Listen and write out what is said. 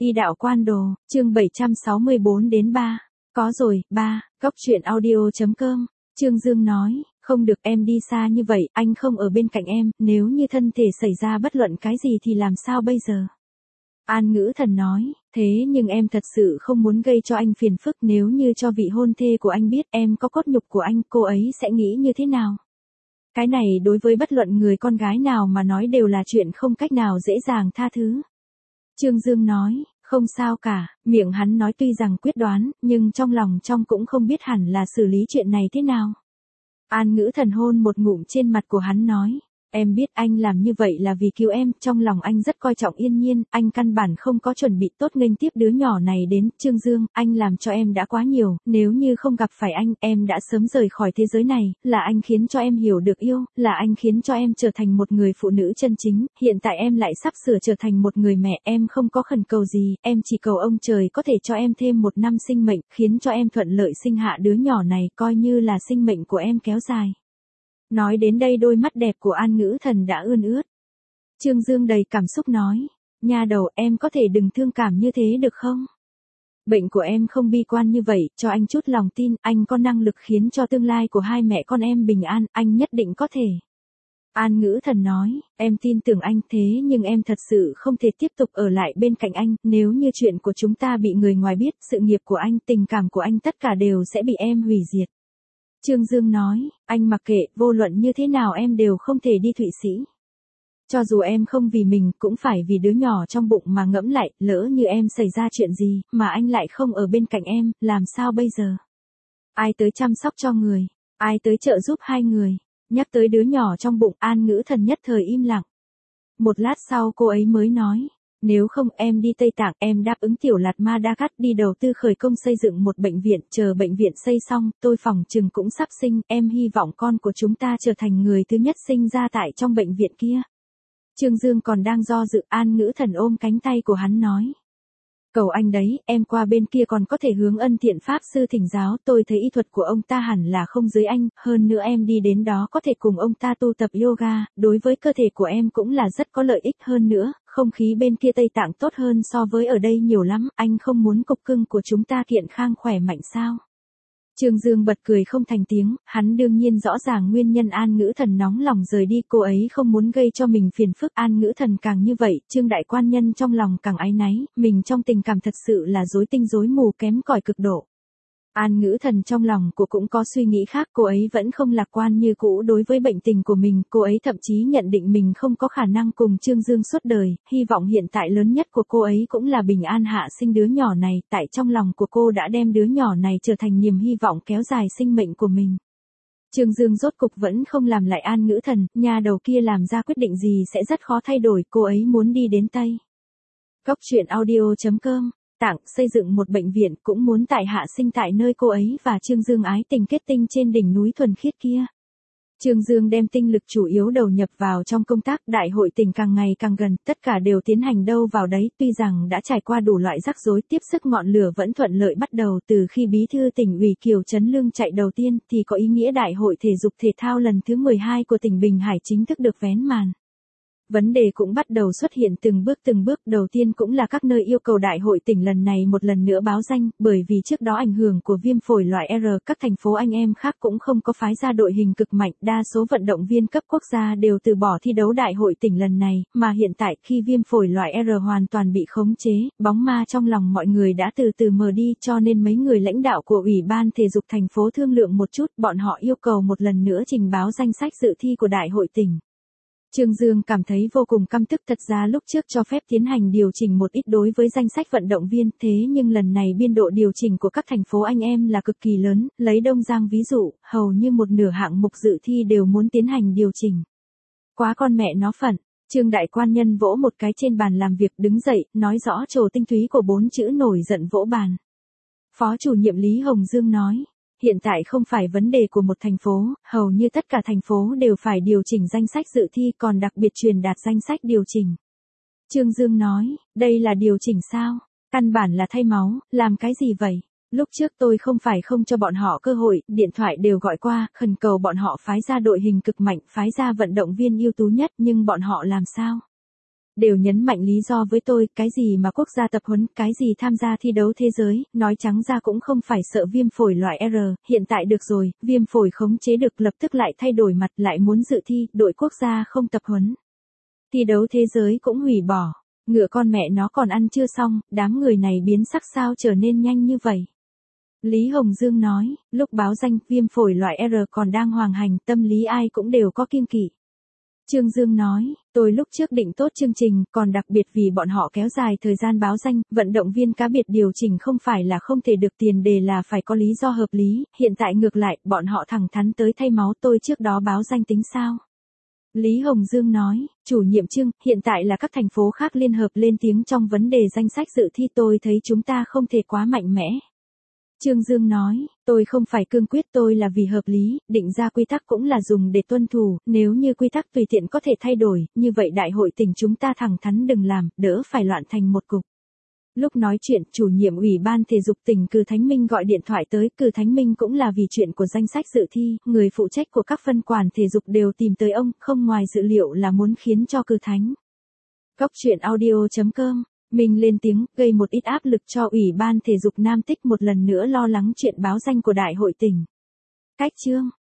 Y đạo quan đồ, chương 764 đến 3. Có rồi, ba, góc chuyện audio.com. Trương Dương nói, không được em đi xa như vậy, anh không ở bên cạnh em, nếu như thân thể xảy ra bất luận cái gì thì làm sao bây giờ? An Ngữ Thần nói, thế nhưng em thật sự không muốn gây cho anh phiền phức, nếu như cho vị hôn thê của anh biết em có cốt nhục của anh, cô ấy sẽ nghĩ như thế nào? Cái này đối với bất luận người con gái nào mà nói đều là chuyện không cách nào dễ dàng tha thứ. Trương Dương nói, không sao cả, miệng hắn nói tuy rằng quyết đoán, nhưng trong lòng cũng không biết hẳn là xử lý chuyện này thế nào. An Ngữ Thần hôn một ngụm trên mặt của hắn nói, em biết anh làm như vậy là vì cứu em, trong lòng anh rất coi trọng Yên Nhiên, anh căn bản không có chuẩn bị tốt nghênh tiếp đứa nhỏ này đến. Trương Dương, anh làm cho em đã quá nhiều, nếu như không gặp phải anh, em đã sớm rời khỏi thế giới này, là anh khiến cho em hiểu được yêu, là anh khiến cho em trở thành một người phụ nữ chân chính, hiện tại em lại sắp sửa trở thành một người mẹ, em không có khẩn cầu gì, em chỉ cầu ông trời có thể cho em thêm 1 năm sinh mệnh, khiến cho em thuận lợi sinh hạ đứa nhỏ này, coi như là sinh mệnh của em kéo dài. Nói đến đây đôi mắt đẹp của An Ngữ Thần đã ươn ướt. Trương Dương đầy cảm xúc nói, nha đầu em có thể đừng thương cảm như thế được không? Bệnh của em không bi quan như vậy, cho anh chút lòng tin, anh có năng lực khiến cho tương lai của hai mẹ con em bình an, anh nhất định có thể. An Ngữ Thần nói, em tin tưởng anh thế nhưng em thật sự không thể tiếp tục ở lại bên cạnh anh, nếu như chuyện của chúng ta bị người ngoài biết, sự nghiệp của anh, tình cảm của anh tất cả đều sẽ bị em hủy diệt. Trương Dương nói, anh mặc kệ, vô luận như thế nào em đều không thể đi Thụy Sĩ. Cho dù em không vì mình, cũng phải vì đứa nhỏ trong bụng mà ngẫm lại, lỡ như em xảy ra chuyện gì, mà anh lại không ở bên cạnh em, làm sao bây giờ? Ai tới chăm sóc cho người? Ai tới trợ giúp hai người? Nhắc tới đứa nhỏ trong bụng, An Ngữ Thần nhất thời im lặng. Một lát sau cô ấy mới nói, nếu không em đi Tây Tạng, em đáp ứng Tiểu Lạt Ma Đa Cát đi đầu tư khởi công xây dựng một bệnh viện, chờ bệnh viện xây xong, tôi phòng chừng cũng sắp sinh, em hy vọng con của chúng ta trở thành người thứ nhất sinh ra tại trong bệnh viện kia. Trương Dương còn đang do dự, An Ngữ Thần ôm cánh tay của hắn nói. Cầu anh đấy, em qua bên kia còn có thể hướng Ân Thiện Pháp Sư thỉnh giáo, tôi thấy y thuật của ông ta hẳn là không dưới anh, hơn nữa em đi đến đó có thể cùng ông ta tu tập yoga, đối với cơ thể của em cũng là rất có lợi ích, hơn nữa, không khí bên kia Tây Tạng tốt hơn so với ở đây nhiều lắm, anh không muốn cục cưng của chúng ta kiện khang khỏe mạnh sao? Trương Dương bật cười không thành tiếng, hắn đương nhiên rõ ràng nguyên nhân An Ngữ Thần nóng lòng rời đi, cô ấy không muốn gây cho mình phiền phức, An Ngữ Thần càng như vậy, Trương đại quan nhân trong lòng càng áy náy, mình trong tình cảm thật sự là rối tinh rối mù kém cỏi cực độ. An Ngữ Thần trong lòng cô cũng có suy nghĩ khác, cô ấy vẫn không lạc quan như cũ đối với bệnh tình của mình, cô ấy thậm chí nhận định mình không có khả năng cùng Trương Dương suốt đời, hy vọng hiện tại lớn nhất của cô ấy cũng là bình an hạ sinh đứa nhỏ này, tại trong lòng của cô đã đem đứa nhỏ này trở thành niềm hy vọng kéo dài sinh mệnh của mình. Trương Dương rốt cục vẫn không làm lại An Ngữ Thần, nhà đầu kia làm ra quyết định gì sẽ rất khó thay đổi, cô ấy muốn đi đến Tây. Góc chuyện audio.com. Tạng xây dựng một bệnh viện, cũng muốn tại hạ sinh tại nơi cô ấy và Trương Dương ái tình kết tinh trên đỉnh núi thuần khiết kia. Trương Dương đem tinh lực chủ yếu đầu nhập vào trong công tác, đại hội tỉnh càng ngày càng gần, tất cả đều tiến hành đâu vào đấy, tuy rằng đã trải qua đủ loại rắc rối, tiếp sức ngọn lửa vẫn thuận lợi bắt đầu. Từ khi bí thư tỉnh ủy Kiều Trấn Lương chạy đầu tiên thì có ý nghĩa đại hội thể dục thể thao lần thứ 12 của tỉnh Bình Hải chính thức được vén màn. Vấn đề cũng bắt đầu xuất hiện từng bước, đầu tiên cũng là các nơi yêu cầu đại hội tỉnh lần này một lần nữa báo danh, bởi vì trước đó ảnh hưởng của viêm phổi loại R, các thành phố anh em khác cũng không có phái ra đội hình cực mạnh, đa số vận động viên cấp quốc gia đều từ bỏ thi đấu đại hội tỉnh lần này, mà hiện tại khi viêm phổi loại R hoàn toàn bị khống chế, bóng ma trong lòng mọi người đã từ từ mờ đi, cho nên mấy người lãnh đạo của Ủy ban Thể dục thành phố thương lượng một chút, bọn họ yêu cầu một lần nữa trình báo danh sách dự thi của đại hội tỉnh. Trương Dương cảm thấy vô cùng căm tức, thật ra lúc trước cho phép tiến hành điều chỉnh một ít đối với danh sách vận động viên, thế nhưng lần này biên độ điều chỉnh của các thành phố anh em là cực kỳ lớn, lấy Đông Giang ví dụ, hầu như một nửa hạng mục dự thi đều muốn tiến hành điều chỉnh. Quá con mẹ nó phận, Trương đại quan nhân vỗ một cái trên bàn làm việc đứng dậy, nói rõ trồ tinh túy của 4 chữ nổi giận vỗ bàn. Phó chủ nhiệm Lý Hồng Dương nói. Hiện tại không phải vấn đề của một thành phố, hầu như tất cả thành phố đều phải điều chỉnh danh sách dự thi, còn đặc biệt truyền đạt danh sách điều chỉnh. Trương Dương nói, đây là điều chỉnh sao? Căn bản là thay máu, làm cái gì vậy? Lúc trước tôi không phải không cho bọn họ cơ hội, điện thoại đều gọi qua, khẩn cầu bọn họ phái ra đội hình cực mạnh, phái ra vận động viên ưu tú nhất, nhưng bọn họ làm sao? đều nhấn mạnh lý do với tôi, cái gì mà quốc gia tập huấn, cái gì tham gia thi đấu thế giới, nói trắng ra cũng không phải sợ viêm phổi loại R, hiện tại được rồi, viêm phổi khống chế được lập tức lại thay đổi mặt, lại muốn dự thi, đội quốc gia không tập huấn. Thi đấu thế giới cũng hủy bỏ. Ngựa con mẹ nó còn ăn chưa xong, đám người này biến sắc sao trở nên nhanh như vậy. Lý Hồng Dương nói, lúc báo danh viêm phổi loại R còn đang hoành hành, tâm lý ai cũng đều có kiêng kỵ. Trương Dương nói, tôi lúc trước định tốt chương trình, còn đặc biệt vì bọn họ kéo dài thời gian báo danh, vận động viên cá biệt điều chỉnh không phải là không thể được, tiền đề là phải có lý do hợp lý, hiện tại ngược lại, bọn họ thẳng thắn tới thay máu, tôi trước đó báo danh tính sao? Lý Hồng Dương nói, chủ nhiệm Trương, hiện tại là các thành phố khác liên hợp lên tiếng trong vấn đề danh sách dự thi, tôi thấy chúng ta không thể quá mạnh mẽ. Trương Dương nói, tôi không phải cương quyết, tôi là vì hợp lý, định ra quy tắc cũng là dùng để tuân thủ, nếu như quy tắc tùy tiện có thể thay đổi, như vậy đại hội tỉnh chúng ta thẳng thắn đừng làm, đỡ phải loạn thành một cục. Lúc nói chuyện, chủ nhiệm ủy ban thể dục tỉnh Cừ Thánh Minh gọi điện thoại tới, Cừ Thánh Minh cũng là vì chuyện của danh sách dự thi, người phụ trách của các phân quản thể dục đều tìm tới ông, không ngoài dự liệu là muốn khiến cho Cừ Thánh. Góc truyện audio.com, mình lên tiếng, gây một ít áp lực cho ủy ban thể dục Nam Tích một lần nữa lo lắng chuyện báo danh của đại hội tỉnh. Cách chương